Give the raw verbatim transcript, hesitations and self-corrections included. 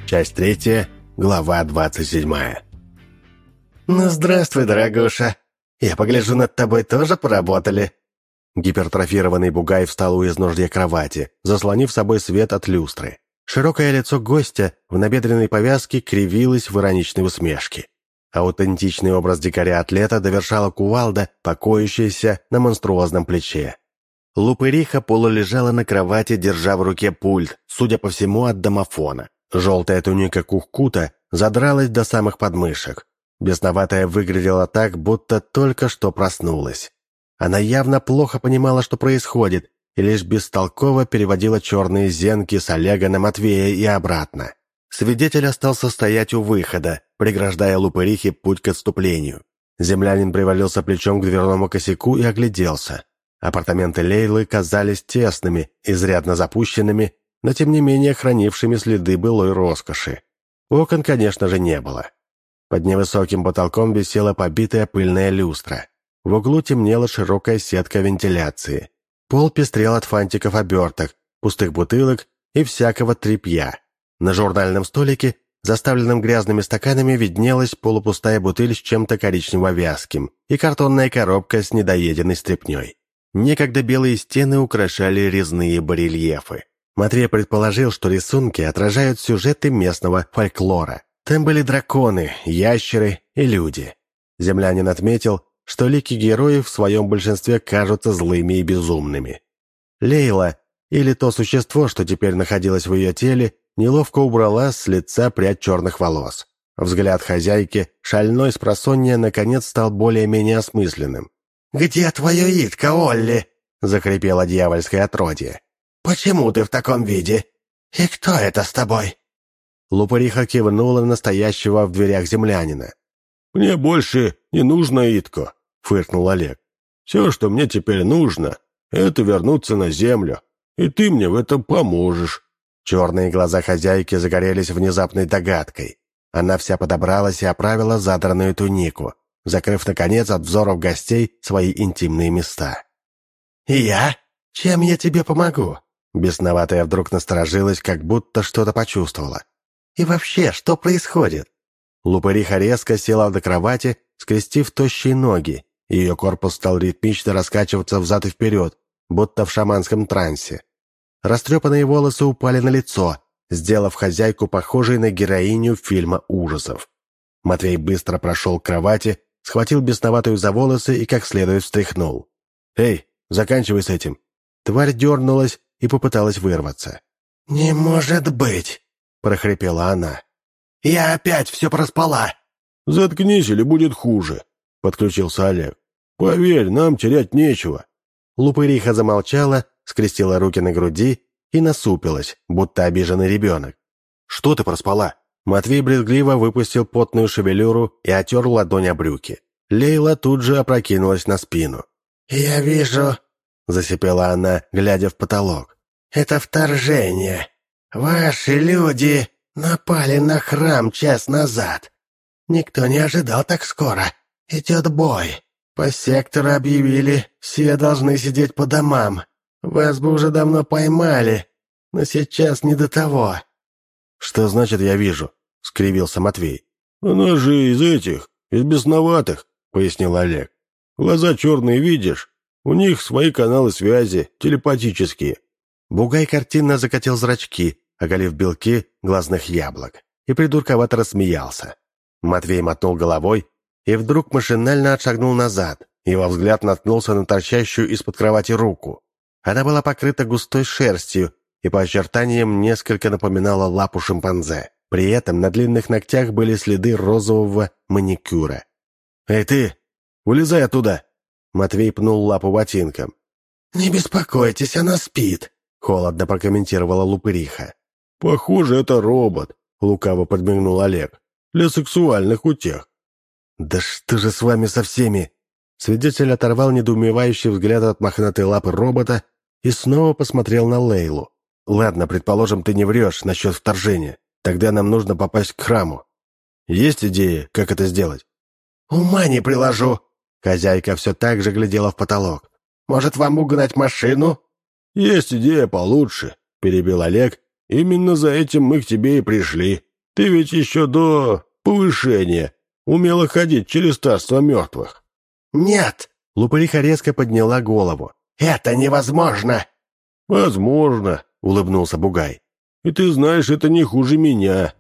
Часть третья, глава двадцать седьмая. «Ну, здравствуй, дорогуша. Я погляжу, над тобой тоже поработали». Гипертрофированный бугай встал у изножья кровати, заслонив собой свет от люстры. Широкое лицо гостя в набедренной повязке кривилось в ироничной усмешке. Аутентичный образ дикаря-атлета довершала кувалда, покоящаяся на монструозном плече. Лупыриха полулежала на кровати, держа в руке пульт, судя по всему, от домофона. Желтая туника кухкута задралась до самых подмышек. Бесноватая выглядела так, будто только что проснулась. Она явно плохо понимала, что происходит, и лишь бестолково переводила черные зенки с Олега на Матвея и обратно. Свидетель остался стоять у выхода, преграждая Лупырихе путь к отступлению. Землянин привалился плечом к дверному косяку и огляделся. Апартаменты Лейлы казались тесными, изрядно запущенными, но тем не менее хранившими следы былой роскоши. Окон, конечно же, не было. Под невысоким потолком висела побитая пыльная люстра. В углу темнела широкая сетка вентиляции. Пол пестрел от фантиков оберток, пустых бутылок и всякого тряпья. На журнальном столике, заставленном грязными стаканами, виднелась полупустая бутыль с чем-то коричнево-вязким и картонная коробка с недоеденной стряпнёй. Некогда белые стены украшали резные барельефы. Матвей предположил, что рисунки отражают сюжеты местного фольклора. Там были драконы, ящеры и люди. Землянин отметил, что лики героев в своем большинстве кажутся злыми и безумными. Лейла, или то существо, что теперь находилось в ее теле, неловко убрала с лица прядь черных волос. Взгляд хозяйки, шальной спросонья, наконец стал более-менее осмысленным. «Где твое итко, Олли?» — закрепело дьявольское отродье. «Почему ты в таком виде? И кто это с тобой?» Лупыриха кивнула на настоящего в дверях землянина. «Мне больше не нужно итко», — фыркнул Олег. «Все, что мне теперь нужно, это вернуться на землю, и ты мне в этом поможешь». Черные глаза хозяйки загорелись внезапной догадкой. Она вся подобралась и оправила задранную тунику, закрыв, наконец, от взоров гостей свои интимные места. «Я? Чем я тебе помогу?» Бесноватая вдруг насторожилась, как будто что-то почувствовала. «И вообще, что происходит?» Лупыриха резко села до кровати, скрестив тощие ноги, и ее корпус стал ритмично раскачиваться взад и вперед, будто в шаманском трансе. Растрепанные волосы упали на лицо, сделав хозяйку похожей на героиню фильма ужасов. Матвей быстро прошел к кровати, схватил бесноватую за волосы и как следует встряхнул. «Эй, заканчивай с этим!» Тварь дернулась и попыталась вырваться. «Не может быть!» — прохрипела она. «Я опять все проспала!» «Заткнись, или будет хуже!» — подключился Олег. «Поверь, нам терять нечего!» Лупыриха замолчала, скрестила руки на груди и насупилась, будто обиженный ребенок. «Что ты проспала?» Матвей брезгливо выпустил потную шевелюру и отер ладонь о брюки. Лейла тут же опрокинулась на спину. «Я вижу», — засипела она, глядя в потолок. «Это вторжение. Ваши люди напали на храм час назад. Никто не ожидал так скоро. Идет бой. По сектору объявили, все должны сидеть по домам. Вас бы уже давно поймали, но сейчас не до того». «Что значит «я вижу»?» — скривился Матвей. «Она же из этих, из бесноватых», — пояснил Олег. «Глаза черные видишь? У них свои каналы связи, телепатические». Бугай картинно закатил зрачки, оголив белки глазных яблок, и придурковато рассмеялся. Матвей мотнул головой и вдруг машинально отшагнул назад. Его взгляд наткнулся на торчащую из-под кровати руку. Она была покрыта густой шерстью и по очертаниям несколько напоминала лапу шимпанзе. При этом на длинных ногтях были следы розового маникюра. «Эй ты, вылезай оттуда!» Матвей пнул лапу ботинком. «Не беспокойтесь, она спит», — холодно прокомментировала Лупыриха. «Похоже, это робот», — лукаво подмигнул Олег. «Для сексуальных утех». «Да что же с вами со всеми?» Свидетель оторвал недоумевающий взгляд от мохнатой лапы робота и снова посмотрел на Лейлу. «Ладно, предположим, ты не врешь насчет вторжения. Тогда нам нужно попасть к храму. Есть идеи, как это сделать?» «Ума не приложу». Хозяйка все так же глядела в потолок. «Может, вам угнать машину?» «Есть идея получше», — перебил Олег. «Именно за этим мы к тебе и пришли. Ты ведь еще до повышения умела ходить через царство мертвых». «Нет!» — Лупыриха резко подняла голову. «Это невозможно!» «Возможно», — улыбнулся Бугай. «И ты знаешь, это не хуже меня.